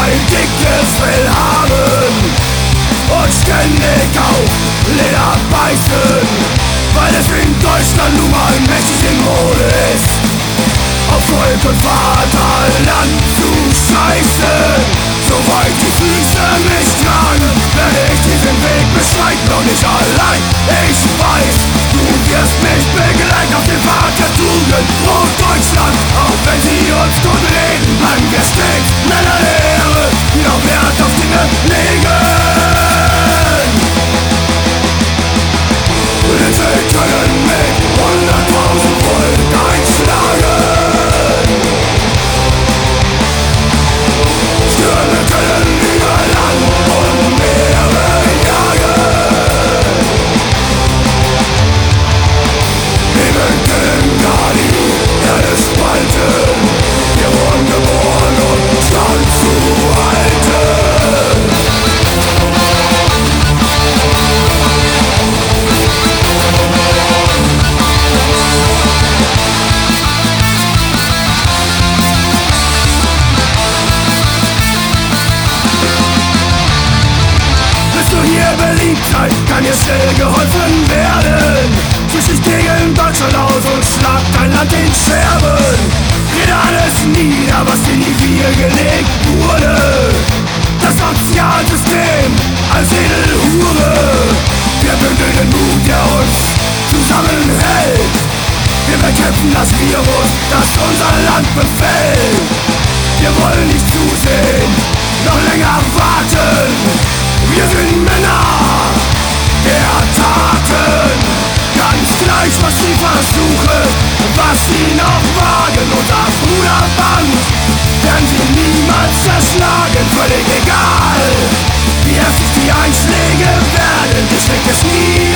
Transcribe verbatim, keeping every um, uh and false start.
ein dickes Fell haben und ständig auf Leder beißen, weil es in Deutschland nun mal mächtig in Mode ist, auf Volk und Vaterland zu scheißen. Soweit die Füße mich tragen, werde ich diesen Weg beschreiten und nicht allein. Ich weiß, du wirst mich begleiten auf dem Pfad der Tugend. Oh Deutschland, auch wenn sie uns tot reden, bleiben wir stets Männer der Ehre, die noch Wert auf Dinge legen. Blitze können mit hunderttausend Volt einschlagen. Stürme können über Land und Meere jagen. Himmel können gar die Erde spalten. Wir wurden geboren, um Stand zu halten. Beliebtheit kann dir schnell geholfen werden. Zwischen dich gegen Deutschland aus und schlag dein Land in Scherben. Rede alles nieder, was in die Wiege gelegt wurde. Das Sozialsystem als Edelhure. Wir bündeln den Mut, der uns zusammenhält. Wir bekämpfen das Virus, das unser Land befällt. Wir wollen nicht zusehen, noch länger warten. Wir sind Männer der Taten, ganz gleich was sie versuchen, was sie noch wagen. Unser Bruderband werden sie niemals zerschlagen, völlig egal, wie heftig die Einschläge werden, ich schenke es nie.